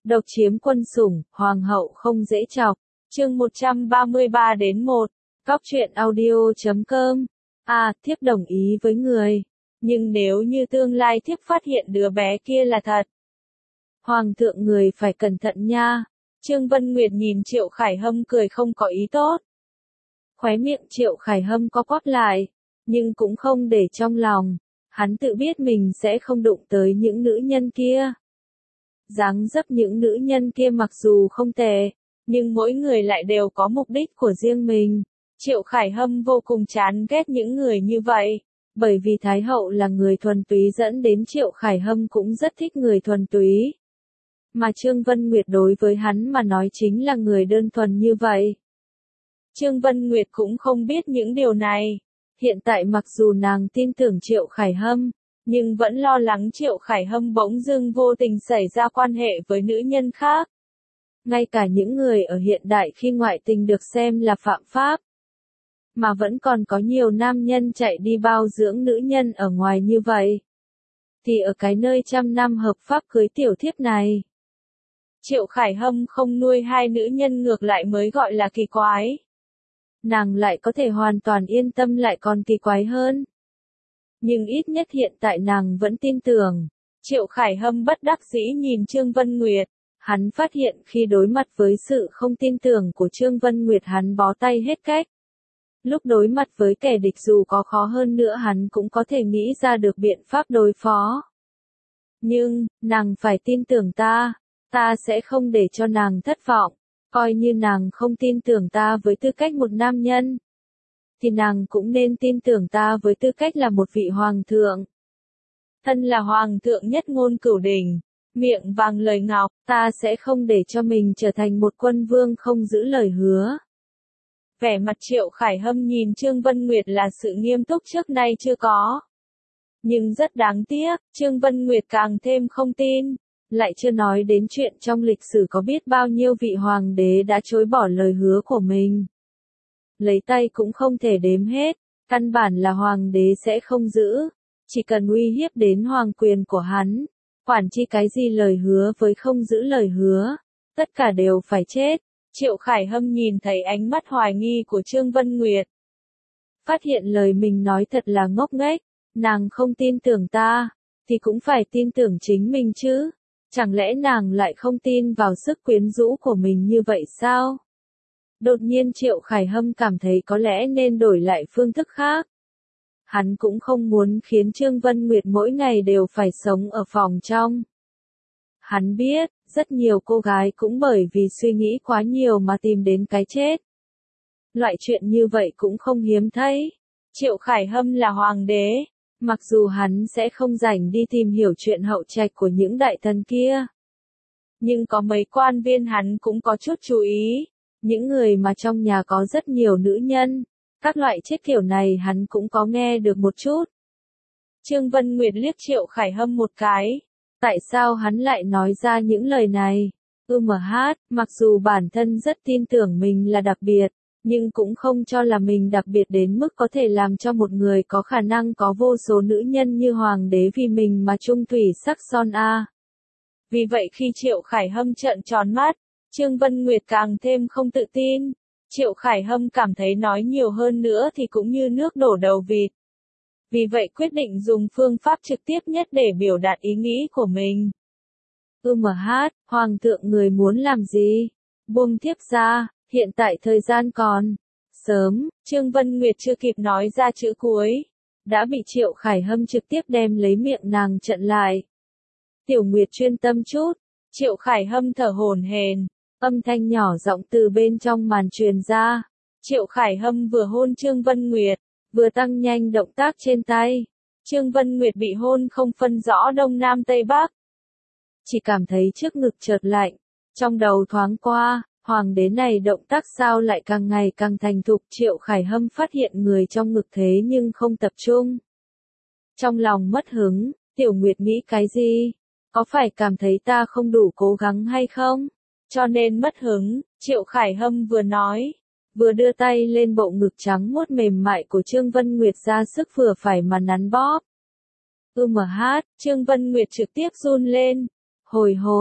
Độc chiếm quân sủng, hoàng hậu không dễ chọc. Chương 133-1. Góc truyện audio.com. Thiếp đồng ý với người. Nhưng nếu như tương lai thiếp phát hiện đứa bé kia là thật. Hoàng thượng người phải cẩn thận nha. Trương Vân Nguyệt nhìn Triệu Khải Hâm cười không có ý tốt. Khóe miệng Triệu Khải Hâm co quắp lại, nhưng cũng không để trong lòng. Hắn tự biết mình sẽ không đụng tới những nữ nhân kia. Dáng dấp những nữ nhân kia mặc dù không tệ, nhưng mỗi người lại đều có mục đích của riêng mình. Triệu Khải Hâm vô cùng chán ghét những người như vậy, bởi vì Thái Hậu là người thuần túy dẫn đến Triệu Khải Hâm cũng rất thích người thuần túy. Mà Trương Vân Nguyệt đối với hắn mà nói chính là người đơn thuần như vậy. Trương Vân Nguyệt cũng không biết những điều này. Hiện tại mặc dù nàng tin tưởng Triệu Khải Hâm, nhưng vẫn lo lắng Triệu Khải Hâm bỗng dưng vô tình xảy ra quan hệ với nữ nhân khác. Ngay cả những người ở hiện đại khi ngoại tình được xem là phạm pháp, mà vẫn còn có nhiều nam nhân chạy đi bao dưỡng nữ nhân ở ngoài như vậy. Thì ở cái nơi trăm năm hợp pháp cưới tiểu thiếp này, Triệu Khải Hâm không nuôi hai nữ nhân ngược lại mới gọi là kỳ quái. Nàng lại có thể hoàn toàn yên tâm lại còn kỳ quái hơn. Nhưng ít nhất hiện tại nàng vẫn tin tưởng. Triệu Khải Hâm bất đắc dĩ nhìn Trương Vân Nguyệt. Hắn phát hiện khi đối mặt với sự không tin tưởng của Trương Vân Nguyệt hắn bó tay hết cách. Lúc đối mặt với kẻ địch dù có khó hơn nữa hắn cũng có thể nghĩ ra được biện pháp đối phó. Nhưng, nàng phải tin tưởng ta sẽ không để cho nàng thất vọng. Coi như nàng không tin tưởng ta với tư cách một nam nhân, thì nàng cũng nên tin tưởng ta với tư cách là một vị hoàng thượng. Thân là hoàng thượng nhất ngôn cửu đỉnh, miệng vàng lời ngọc, ta sẽ không để cho mình trở thành một quân vương không giữ lời hứa. Vẻ mặt Triệu Khải Hâm nhìn Trương Vân Nguyệt là sự nghiêm túc trước nay chưa có. Nhưng rất đáng tiếc, Trương Vân Nguyệt càng thêm không tin. Lại chưa nói đến chuyện trong lịch sử có biết bao nhiêu vị hoàng đế đã chối bỏ lời hứa của mình. Lấy tay cũng không thể đếm hết, căn bản là hoàng đế sẽ không giữ, chỉ cần uy hiếp đến hoàng quyền của hắn, quản chi cái gì lời hứa với không giữ lời hứa, tất cả đều phải chết. Triệu Khải Hâm nhìn thấy ánh mắt hoài nghi của Trương Vân Nguyệt. Phát hiện lời mình nói thật là ngốc nghếch, nàng không tin tưởng ta, thì cũng phải tin tưởng chính mình chứ. Chẳng lẽ nàng lại không tin vào sức quyến rũ của mình như vậy sao? Đột nhiên Triệu Khải Hâm cảm thấy có lẽ nên đổi lại phương thức khác. Hắn cũng không muốn khiến Trương Vân Nguyệt mỗi ngày đều phải sống ở phòng trong. Hắn biết, rất nhiều cô gái cũng bởi vì suy nghĩ quá nhiều mà tìm đến cái chết. Loại chuyện như vậy cũng không hiếm thấy. Triệu Khải Hâm là hoàng đế. Mặc dù hắn sẽ không rảnh đi tìm hiểu chuyện hậu trạch của những đại thần kia, nhưng có mấy quan viên hắn cũng có chút chú ý. Những người mà trong nhà có rất nhiều nữ nhân, các loại chết kiểu này hắn cũng có nghe được một chút. Trương Vân Nguyệt liếc Triệu Khải Hâm một cái. Tại sao hắn lại nói ra những lời này? Mặc dù bản thân rất tin tưởng mình là đặc biệt, nhưng cũng không cho là mình đặc biệt đến mức có thể làm cho một người có khả năng có vô số nữ nhân như hoàng đế vì mình mà trung thủy sắc son a. Vì vậy khi Triệu Khải Hâm trợn tròn mắt, Trương Vân Nguyệt càng thêm không tự tin. Triệu Khải Hâm cảm thấy nói nhiều hơn nữa thì cũng như nước đổ đầu vịt. Vì vậy quyết định dùng phương pháp trực tiếp nhất để biểu đạt ý nghĩ của mình. Hoàng thượng người muốn làm gì? Buông thiếp ra. Hiện tại thời gian còn sớm, Trương Vân Nguyệt chưa kịp nói ra chữ cuối, đã bị Triệu Khải Hâm trực tiếp đem lấy miệng nàng chặn lại. Tiểu Nguyệt chuyên tâm chút. Triệu Khải Hâm thở hổn hển, âm thanh nhỏ giọng từ bên trong màn truyền ra. Triệu Khải Hâm vừa hôn Trương Vân Nguyệt, vừa tăng nhanh động tác trên tay. Trương Vân Nguyệt bị hôn không phân rõ đông nam tây bắc, chỉ cảm thấy trước ngực chợt lạnh, trong đầu thoáng qua. Hoàng đế này động tác sao lại càng ngày càng thành thục. Triệu Khải Hâm phát hiện người trong ngực thế nhưng không tập trung. Trong lòng mất hứng, Tiểu Nguyệt nghĩ cái gì? Có phải cảm thấy ta không đủ cố gắng hay không? Cho nên mất hứng, Triệu Khải Hâm vừa nói, vừa đưa tay lên bộ ngực trắng muốt mềm mại của Trương Vân Nguyệt ra sức vừa phải mà nắn bóp. Trương Vân Nguyệt trực tiếp run lên. Hồi hồn,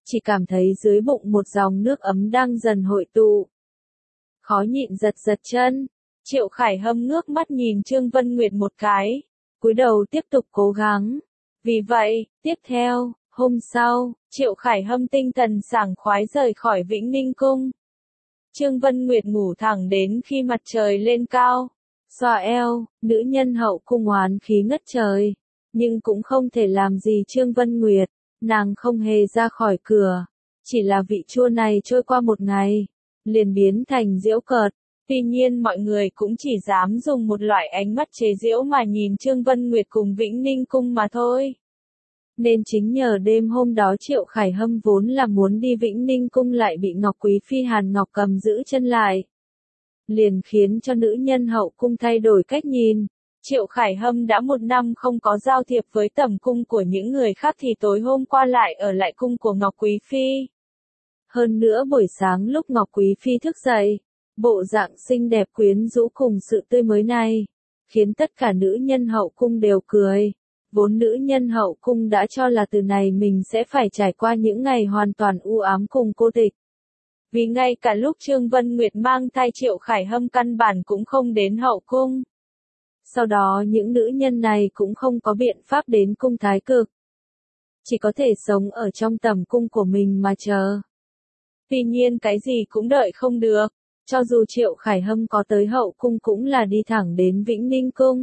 chỉ cảm thấy dưới bụng một dòng nước ấm đang dần hội tụ. Khó nhịn giật giật chân, Triệu Khải Hâm ngước mắt nhìn Trương Vân Nguyệt một cái, cúi đầu tiếp tục cố gắng. Vì vậy, tiếp theo, hôm sau, Triệu Khải Hâm tinh thần sảng khoái rời khỏi Vĩnh Ninh Cung. Trương Vân Nguyệt ngủ thẳng đến khi mặt trời lên cao. Xoa eo, nữ nhân hậu cung oán khí ngất trời. Nhưng cũng không thể làm gì Trương Vân Nguyệt, nàng không hề ra khỏi cửa. Chỉ là vị chua này trôi qua một ngày, liền biến thành giễu cợt. Tuy nhiên mọi người cũng chỉ dám dùng một loại ánh mắt chế giễu mà nhìn Trương Vân Nguyệt cùng Vĩnh Ninh Cung mà thôi. Nên chính nhờ đêm hôm đó Triệu Khải Hâm vốn là muốn đi Vĩnh Ninh Cung lại bị Ngọc Quý Phi Hàn Ngọc Cầm giữ chân lại. Liền khiến cho nữ nhân hậu cung thay đổi cách nhìn. Triệu Khải Hâm đã 1 năm không có giao thiệp với tẩm cung của những người khác thì tối hôm qua lại ở lại cung của Ngọc Quý Phi. Hơn nữa buổi sáng lúc Ngọc Quý Phi thức dậy, bộ dạng xinh đẹp quyến rũ cùng sự tươi mới này, khiến tất cả nữ nhân hậu cung đều cười. Vốn nữ nhân hậu cung đã cho là từ này mình sẽ phải trải qua những ngày hoàn toàn u ám cùng cô tịch. Vì ngay cả lúc Trương Vân Nguyệt mang thai Triệu Khải Hâm căn bản cũng không đến hậu cung. Sau đó những nữ nhân này cũng không có biện pháp đến cung thái cực. Chỉ có thể sống ở trong tầm cung của mình mà chờ. Tuy nhiên cái gì cũng đợi không được. Cho dù Triệu Khải Hâm có tới hậu cung cũng là đi thẳng đến Vĩnh Ninh Cung.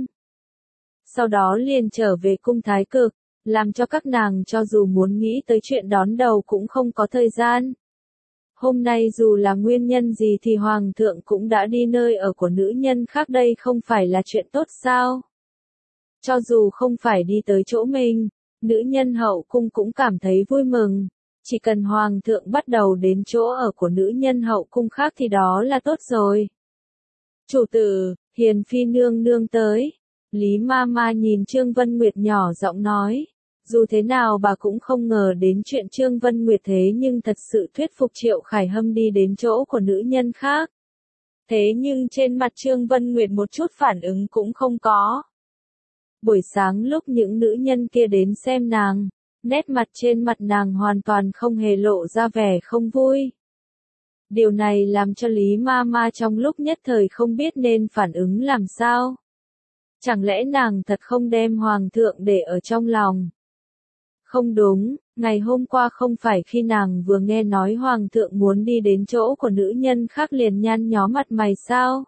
Sau đó liền trở về cung thái cực, làm cho các nàng cho dù muốn nghĩ tới chuyện đón đầu cũng không có thời gian. Hôm nay dù là nguyên nhân gì thì Hoàng thượng cũng đã đi nơi ở của nữ nhân khác, đây không phải là chuyện tốt sao? Cho dù không phải đi tới chỗ mình, nữ nhân hậu cung cũng cảm thấy vui mừng. Chỉ cần Hoàng thượng bắt đầu đến chỗ ở của nữ nhân hậu cung khác thì đó là tốt rồi. Chủ tử, Hiền Phi nương nương tới. Lý ma ma nhìn Trương Vân Nguyệt nhỏ giọng nói. Dù thế nào bà cũng không ngờ đến chuyện Trương Vân Nguyệt thế nhưng thật sự thuyết phục Triệu Khải Hâm đi đến chỗ của nữ nhân khác. Thế nhưng trên mặt Trương Vân Nguyệt một chút phản ứng cũng không có. Buổi sáng lúc những nữ nhân kia đến xem nàng, nét mặt trên mặt nàng hoàn toàn không hề lộ ra vẻ không vui. Điều này làm cho Lý ma ma trong lúc nhất thời không biết nên phản ứng làm sao. Chẳng lẽ nàng thật không đem Hoàng thượng để ở trong lòng? Không đúng, ngày hôm qua không phải khi nàng vừa nghe nói Hoàng thượng muốn đi đến chỗ của nữ nhân khác liền nhăn nhó mặt mày sao?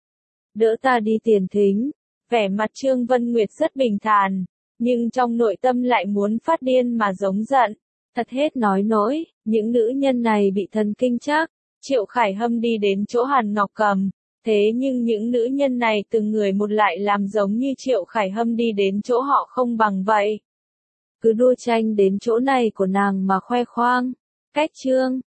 Đỡ ta đi tiền thính. Vẻ mặt Trương Vân Nguyệt rất bình thản, nhưng trong nội tâm lại muốn phát điên mà giống giận. Thật hết nói nỗi, những nữ nhân này bị thần kinh chắc. Triệu Khải Hâm đi đến chỗ Hàn Ngọc Cầm. Thế nhưng những nữ nhân này từng người một lại làm giống như Triệu Khải Hâm đi đến chỗ họ không bằng vậy. Cứ đua tranh đến chỗ này của nàng mà khoe khoang. Cách chương